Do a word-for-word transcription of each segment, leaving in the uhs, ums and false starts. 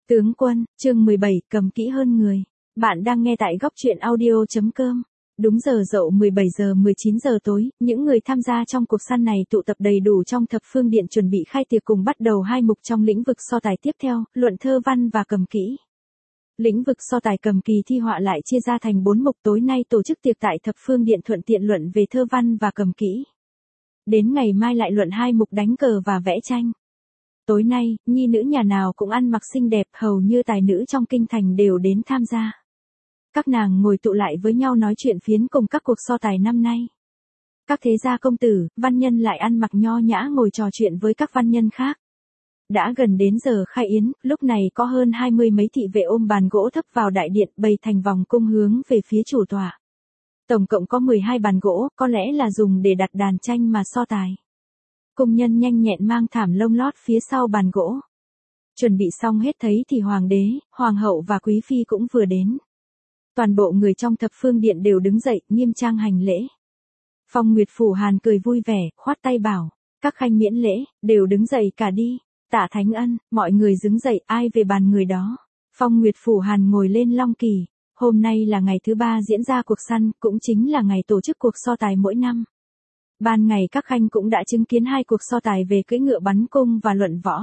Tướng quân, chương mười bảy, cầm kỹ hơn người. Bạn đang nghe tại góc truyện audio.com. Đúng giờ dậu mười bảy giờ mười chín giờ tối, những người tham gia trong cuộc săn này tụ tập đầy đủ trong thập phương điện chuẩn bị khai tiệc cùng bắt đầu hai mục trong lĩnh vực so tài tiếp theo, luận thơ văn và cầm kỹ. Lĩnh vực so tài cầm kỳ thi họa lại chia ra thành bốn mục, tối nay tổ chức tiệc tại thập phương điện thuận tiện luận về thơ văn và cầm kỹ. Đến ngày mai lại luận hai mục đánh cờ và vẽ tranh. Tối nay, nhi nữ nhà nào cũng ăn mặc xinh đẹp, hầu như tài nữ trong kinh thành đều đến tham gia. Các nàng ngồi tụ lại với nhau nói chuyện phiến cùng các cuộc so tài năm nay. Các thế gia công tử, văn nhân lại ăn mặc nho nhã ngồi trò chuyện với các văn nhân khác. Đã gần đến giờ khai yến, lúc này có hơn hai mươi mấy thị vệ ôm bàn gỗ thấp vào đại điện bày thành vòng cung hướng về phía chủ tọa. Tổng cộng có mười hai bàn gỗ, có lẽ là dùng để đặt đàn tranh mà so tài. Công nhân nhanh nhẹn mang thảm lông lót phía sau bàn gỗ. Chuẩn bị xong hết thấy thì hoàng đế, hoàng hậu và quý phi cũng vừa đến. Toàn bộ người trong thập phương điện đều đứng dậy, nghiêm trang hành lễ. Phong Nguyệt Phủ Hàn cười vui vẻ, khoát tay bảo, các khanh miễn lễ, đều đứng dậy cả đi. Tạ Thánh Ân, mọi người đứng dậy, ai về bàn người đó. Phong Nguyệt Phủ Hàn ngồi lên long kỳ. Hôm nay là ngày thứ ba diễn ra cuộc săn, cũng chính là ngày tổ chức cuộc so tài mỗi năm. Ban ngày các khanh cũng đã chứng kiến hai cuộc so tài về cưỡi ngựa bắn cung và luận võ.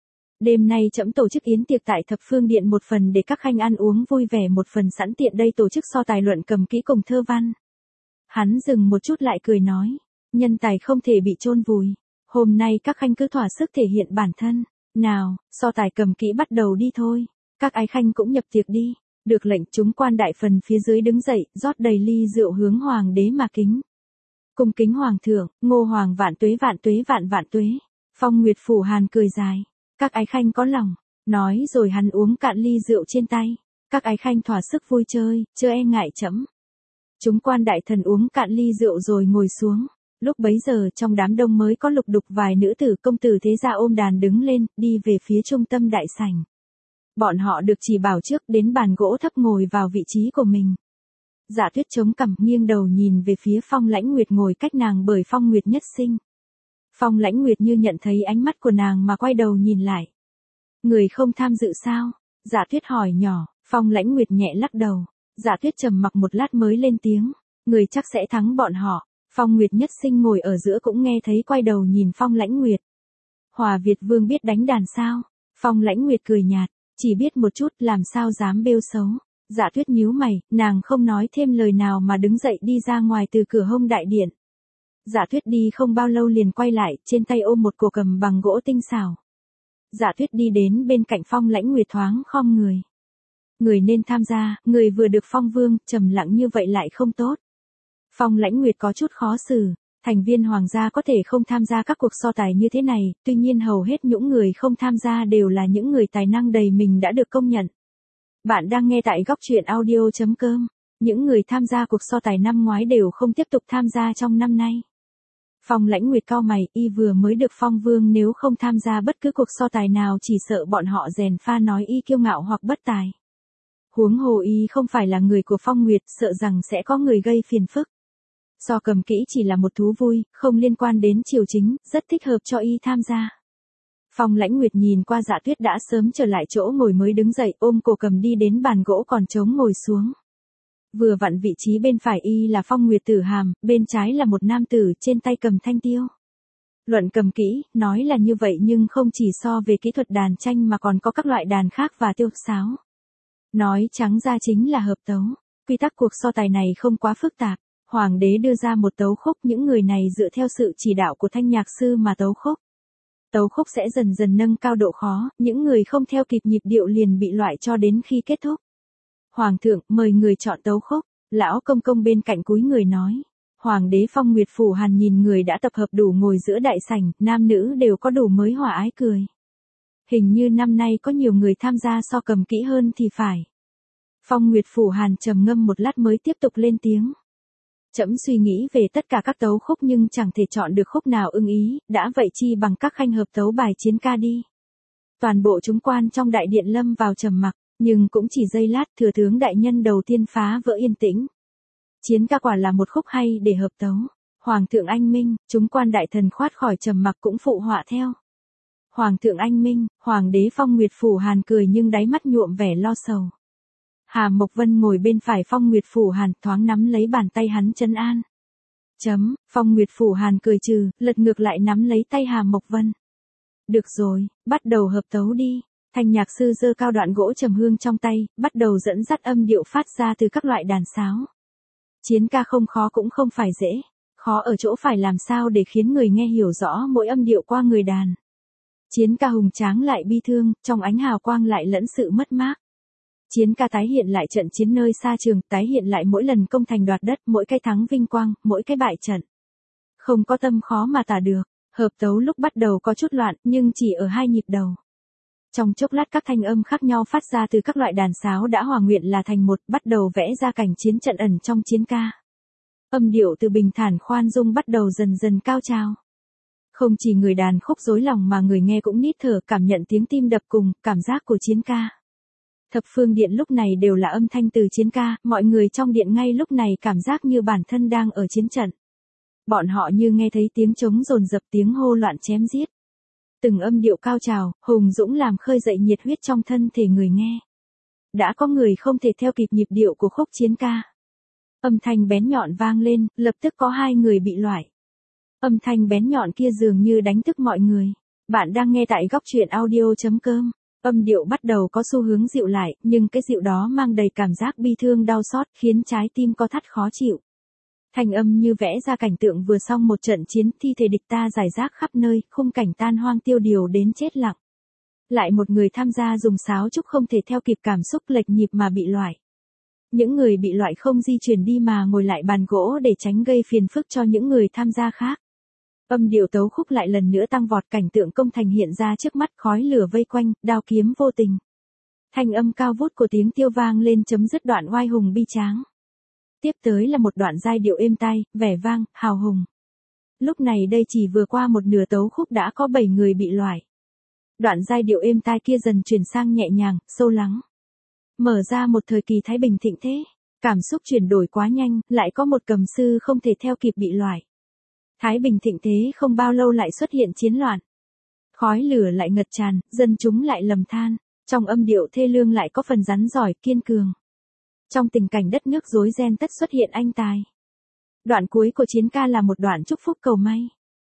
Đêm nay trẫm tổ chức yến tiệc tại thập phương điện, một phần để các khanh ăn uống vui vẻ, một phần sẵn tiện đây tổ chức so tài luận cầm kỹ cùng thơ văn. Hắn dừng một chút lại cười nói, nhân tài không thể bị chôn vùi. Hôm nay các khanh cứ thỏa sức thể hiện bản thân. Nào, so tài cầm kỹ bắt đầu đi thôi. Các ái khanh cũng nhập tiệc đi. Được lệnh, chúng quan đại phần phía dưới đứng dậy, rót đầy ly rượu hướng hoàng đế mà kính. Cung kính hoàng thượng, Ngô hoàng vạn tuế vạn tuế vạn vạn tuế. Phong Nguyệt Phủ Hàn cười dài. Các ái khanh có lòng. Nói rồi hắn uống cạn ly rượu trên tay. Các ái khanh thỏa sức vui chơi, chớ e ngại trẫm. Chúng quan đại thần uống cạn ly rượu rồi ngồi xuống. Lúc bấy giờ trong đám đông mới có lục đục vài nữ tử công tử thế gia ôm đàn đứng lên, đi về phía trung tâm đại sảnh. Bọn họ được chỉ bảo trước đến bàn gỗ thấp ngồi vào vị trí của mình. Dạ Tuyết chống cằm nghiêng đầu nhìn về phía Phong Lãnh Nguyệt ngồi cách nàng bởi Phong Nguyệt nhất sinh. Phong Lãnh Nguyệt như nhận thấy ánh mắt của nàng mà quay đầu nhìn lại. Người không tham dự sao? Dạ Tuyết hỏi nhỏ. Phong Lãnh Nguyệt nhẹ lắc đầu. Dạ Tuyết trầm mặc một lát mới lên tiếng. Người chắc sẽ thắng bọn họ. Phong Nguyệt nhất sinh ngồi ở giữa cũng nghe thấy, quay đầu nhìn Phong Lãnh Nguyệt. Hòa Việt Vương biết đánh đàn sao? Phong Lãnh Nguyệt cười nhạt. Chỉ biết một chút, làm sao dám bêu xấu. Dạ Tuyết nhíu mày, nàng không nói thêm lời nào mà đứng dậy đi ra ngoài từ cửa hông đại điện. Dạ Tuyết đi không bao lâu liền quay lại, trên tay ôm một cổ cầm bằng gỗ tinh xảo. Dạ Tuyết đi đến bên cạnh Phong Lãnh Nguyệt thoáng khom người. Người nên tham gia, người vừa được phong vương, trầm lặng như vậy lại không tốt. Phong Lãnh Nguyệt có chút khó xử, thành viên hoàng gia có thể không tham gia các cuộc so tài như thế này, tuy nhiên hầu hết những người không tham gia đều là những người tài năng đầy mình đã được công nhận. Bạn đang nghe tại góc truyện audio.com. Những người tham gia cuộc so tài năm ngoái đều không tiếp tục tham gia trong năm nay. Phong Lãnh Nguyệt cau mày, y vừa mới được phong vương, nếu không tham gia bất cứ cuộc so tài nào chỉ sợ bọn họ rèn pha nói y kiêu ngạo hoặc bất tài. Huống hồ y không phải là người của Phong Nguyệt, sợ rằng sẽ có người gây phiền phức. So cầm kỹ chỉ là một thú vui, không liên quan đến triều chính, rất thích hợp cho y tham gia. Phong Lãnh Nguyệt nhìn qua Dạ Tuyết đã sớm trở lại chỗ ngồi mới đứng dậy, ôm cổ cầm đi đến bàn gỗ còn trống ngồi xuống. Vừa vặn vị trí bên phải y là Phong Nguyệt Tử Hàm, bên trái là một nam tử trên tay cầm thanh tiêu. Luận cầm kỹ, nói là như vậy nhưng không chỉ so về kỹ thuật đàn tranh mà còn có các loại đàn khác và tiêu sáo. Nói trắng ra chính là hợp tấu. Quy tắc cuộc so tài này không quá phức tạp. Hoàng đế đưa ra một tấu khúc, những người này dựa theo sự chỉ đạo của thanh nhạc sư mà tấu khúc. Tấu khúc sẽ dần dần nâng cao độ khó, những người không theo kịp nhịp điệu liền bị loại cho đến khi kết thúc. Hoàng thượng, mời người chọn tấu khúc. Lão công công bên cạnh cúi người nói. Hoàng đế Phong Nguyệt Phủ Hàn nhìn người đã tập hợp đủ ngồi giữa đại sảnh, nam nữ đều có đủ mới hòa ái cười. Hình như năm nay có nhiều người tham gia so cầm kỹ hơn thì phải. Phong Nguyệt Phủ Hàn trầm ngâm một lát mới tiếp tục lên tiếng. Trẫm suy nghĩ về tất cả các tấu khúc nhưng chẳng thể chọn được khúc nào ưng ý, đã vậy chi bằng các khanh hợp tấu bài chiến ca đi. Toàn bộ chúng quan trong đại điện lâm vào trầm mặc, nhưng cũng chỉ giây lát thừa tướng đại nhân đầu tiên phá vỡ yên tĩnh. Chiến ca quả là một khúc hay để hợp tấu. Hoàng thượng anh minh, chúng quan đại thần khoát khỏi trầm mặc cũng phụ họa theo. Hoàng thượng anh minh, Hoàng đế Phong Nguyệt Phủ Hàn cười nhưng đáy mắt nhuộm vẻ lo sầu. Hà Mộc Vân ngồi bên phải Phong Nguyệt Phủ Hàn thoáng nắm lấy bàn tay hắn trấn an. Chấm, Phong Nguyệt Phủ Hàn cười trừ, lật ngược lại nắm lấy tay Hà Mộc Vân. Được rồi, bắt đầu hợp tấu đi. Thanh nhạc sư giơ cao đoạn gỗ trầm hương trong tay, bắt đầu dẫn dắt âm điệu phát ra từ các loại đàn sáo. Chiến ca không khó cũng không phải dễ, khó ở chỗ phải làm sao để khiến người nghe hiểu rõ mỗi âm điệu qua người đàn. Chiến ca hùng tráng lại bi thương, trong ánh hào quang lại lẫn sự mất mát. Chiến ca tái hiện lại trận chiến nơi xa trường, tái hiện lại mỗi lần công thành đoạt đất, mỗi cái thắng vinh quang, mỗi cái bại trận. Không có tâm khó mà tả được, hợp tấu lúc bắt đầu có chút loạn, nhưng chỉ ở hai nhịp đầu. Trong chốc lát các thanh âm khác nhau phát ra từ các loại đàn sáo đã hòa nguyện là thành một, bắt đầu vẽ ra cảnh chiến trận ẩn trong chiến ca. Âm điệu từ bình thản khoan dung bắt đầu dần dần cao trào. Không chỉ người đàn khúc rối lòng mà người nghe cũng nít thở cảm nhận tiếng tim đập cùng, cảm giác của chiến ca. Thập phương điện lúc này đều là âm thanh từ chiến ca, mọi người trong điện ngay lúc này cảm giác như bản thân đang ở chiến trận. Bọn họ như nghe thấy tiếng trống dồn dập tiếng hô loạn chém giết. Từng âm điệu cao trào, hùng dũng làm khơi dậy nhiệt huyết trong thân thể người nghe. Đã có người không thể theo kịp nhịp điệu của khúc chiến ca. Âm thanh bén nhọn vang lên, lập tức có hai người bị loại. Âm thanh bén nhọn kia dường như đánh thức mọi người. Bạn đang nghe tại góc truyện audio chấm com. Âm điệu bắt đầu có xu hướng dịu lại, nhưng cái dịu đó mang đầy cảm giác bi thương đau xót, khiến trái tim co thắt khó chịu. Thanh âm như vẽ ra cảnh tượng vừa xong một trận chiến, thi thể địch ta rải rác khắp nơi, khung cảnh tan hoang tiêu điều đến chết lặng. Lại một người tham gia dùng sáo trúc không thể theo kịp cảm xúc lệch nhịp mà bị loại. Những người bị loại không di chuyển đi mà ngồi lại bàn gỗ để tránh gây phiền phức cho những người tham gia khác. Âm điệu tấu khúc lại lần nữa tăng vọt, cảnh tượng công thành hiện ra trước mắt, khói lửa vây quanh, đao kiếm vô tình. Thanh âm cao vút của tiếng tiêu vang lên chấm dứt đoạn oai hùng bi tráng. Tiếp tới là một đoạn giai điệu êm tai, vẻ vang, hào hùng. Lúc này đây chỉ vừa qua một nửa tấu khúc đã có bảy người bị loại. Đoạn giai điệu êm tai kia dần chuyển sang nhẹ nhàng, sâu lắng. Mở ra một thời kỳ thái bình thịnh thế. Cảm xúc chuyển đổi quá nhanh, lại có một cầm sư không thể theo kịp bị loại. Thái bình thịnh thế không bao lâu lại xuất hiện chiến loạn. Khói lửa lại ngập tràn, dân chúng lại lầm than. Trong âm điệu thê lương lại có phần rắn giỏi, kiên cường. Trong tình cảnh đất nước rối ren tất xuất hiện anh tài. Đoạn cuối của chiến ca là một đoạn chúc phúc cầu may.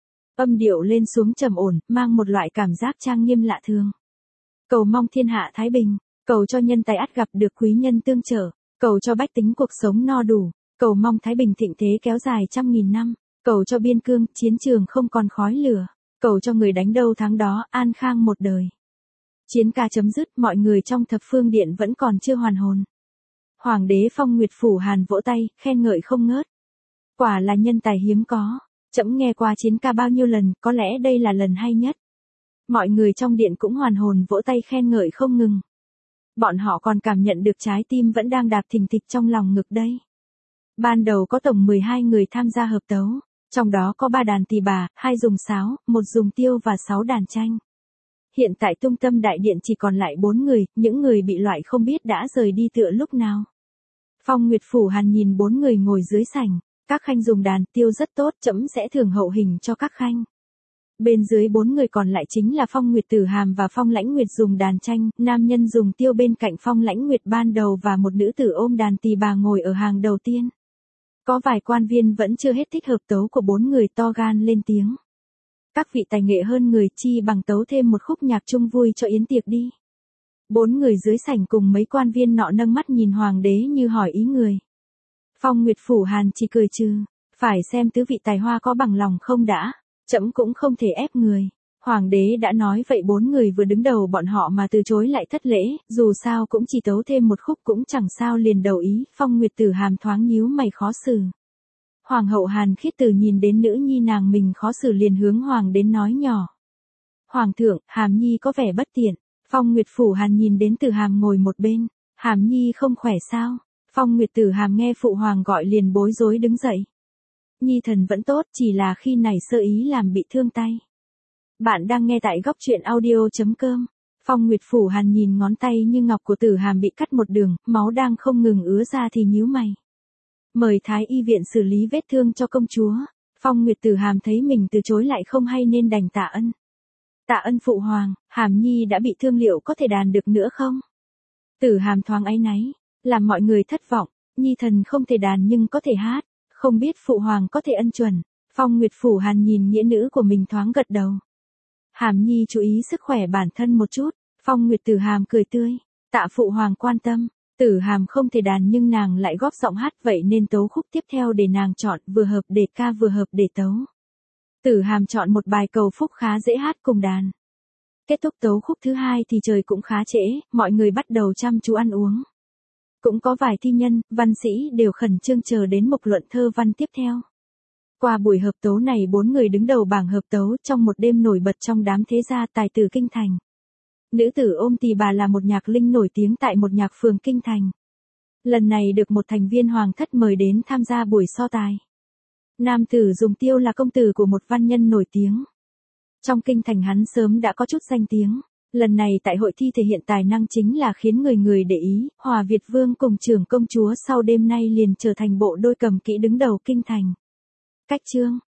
Âm điệu lên xuống trầm ổn, mang một loại cảm giác trang nghiêm lạ thường. Cầu mong thiên hạ thái bình, cầu cho nhân tài ắt gặp được quý nhân tương trợ, cầu cho bách tính cuộc sống no đủ, cầu mong thái bình thịnh thế kéo dài trăm nghìn năm, cầu cho biên cương, chiến trường không còn khói lửa, cầu cho người đánh đâu thắng đó, an khang một đời. Chiến ca chấm dứt, mọi người trong thập phương điện vẫn còn chưa hoàn hồn. Hoàng đế Phong Nguyệt Phủ Hàn vỗ tay, khen ngợi không ngớt. Quả là nhân tài hiếm có, trẫm nghe qua chiến ca bao nhiêu lần, có lẽ đây là lần hay nhất. Mọi người trong điện cũng hoàn hồn vỗ tay khen ngợi không ngừng. Bọn họ còn cảm nhận được trái tim vẫn đang đạp thình thịch trong lòng ngực đây. Ban đầu có tổng mười hai người tham gia hợp tấu, trong đó có ba đàn tỳ bà, hai dùng sáo, một dùng tiêu và sáu đàn tranh. Hiện tại trung tâm đại điện chỉ còn lại bốn người, những người bị loại không biết đã rời đi tựa lúc nào. Phong Nguyệt Phủ Hàn nhìn bốn người ngồi dưới sảnh, các khanh dùng đàn tiêu rất tốt, trẫm sẽ thưởng hậu hình cho các khanh. Bên dưới bốn người còn lại chính là Phong Nguyệt Tử Hàm và Phong Lãnh Nguyệt dùng đàn tranh, nam nhân dùng tiêu bên cạnh Phong Lãnh Nguyệt ban đầu và một nữ tử ôm đàn tỳ bà ngồi ở hàng đầu tiên. Có vài quan viên vẫn chưa hết thích hợp tấu của bốn người to gan lên tiếng. Các vị tài nghệ hơn người chi bằng tấu thêm một khúc nhạc chung vui cho yến tiệc đi. Bốn người dưới sảnh cùng mấy quan viên nọ nâng mắt nhìn hoàng đế như hỏi ý người. Phong Nguyệt Phủ Hàn chỉ cười trừ, phải xem tứ vị tài hoa có bằng lòng không đã, trẫm cũng không thể ép người. Hoàng đế đã nói vậy bốn người vừa đứng đầu bọn họ mà từ chối lại thất lễ, dù sao cũng chỉ tấu thêm một khúc cũng chẳng sao liền đầu ý. Phong Nguyệt Tử Hàm thoáng nhíu mày khó xử. Hoàng hậu Hàn Khiết Tử nhìn đến nữ nhi nàng mình khó xử liền hướng hoàng đến nói nhỏ. Hoàng thượng, Hàm nhi có vẻ bất tiện. Phong Nguyệt Phủ Hàn nhìn đến Tử Hàm ngồi một bên. Hàm nhi không khỏe sao? Phong Nguyệt Tử Hàm nghe phụ hoàng gọi liền bối rối đứng dậy. Nhi thần vẫn tốt, chỉ là khi này sơ ý làm bị thương tay. Bạn đang nghe tại góc truyện audio chấm com. Phong Nguyệt Phủ Hàn nhìn ngón tay như ngọc của Tử Hàm bị cắt một đường, máu đang không ngừng ứa ra thì nhíu mày. Mời thái y viện xử lý vết thương cho công chúa. Phong Nguyệt Tử Hàm thấy mình từ chối lại không hay nên đành tạ ân. Tạ ơn phụ hoàng, Hàm Nhi đã bị thương liệu có thể đàn được nữa không? Tử Hàm thoáng áy náy, làm mọi người thất vọng, Nhi thần không thể đàn nhưng có thể hát, không biết phụ hoàng có thể ân chuẩn. Phong Nguyệt Phủ Hàn nhìn nghĩa nữ của mình thoáng gật đầu. Hàm Nhi chú ý sức khỏe bản thân một chút, Phong Nguyệt Tử Hàm cười tươi, tạ phụ hoàng quan tâm. Tử Hàm không thể đàn nhưng nàng lại góp giọng hát vậy nên tấu khúc tiếp theo để nàng chọn vừa hợp để ca vừa hợp để tấu. Tử Hàm chọn một bài cầu phúc khá dễ hát cùng đàn. Kết thúc tấu khúc thứ hai thì trời cũng khá trễ, mọi người bắt đầu chăm chú ăn uống. Cũng có vài thi nhân, văn sĩ đều khẩn trương chờ đến mục luận thơ văn tiếp theo. Qua buổi hợp tấu này bốn người đứng đầu bảng hợp tấu trong một đêm nổi bật trong đám thế gia tài tử kinh thành. Nữ tử Ôm Tỳ Bà là một nhạc linh nổi tiếng tại một nhạc phường kinh thành. Lần này được một thành viên hoàng thất mời đến tham gia buổi so tài. Nam tử Dùng Tiêu là công tử của một văn nhân nổi tiếng. Trong kinh thành hắn sớm đã có chút danh tiếng. Lần này tại hội thi thể hiện tài năng chính là khiến người người để ý, Hòa Việt Vương cùng trưởng công chúa sau đêm nay liền trở thành bộ đôi cầm kỹ đứng đầu kinh thành. Cách chương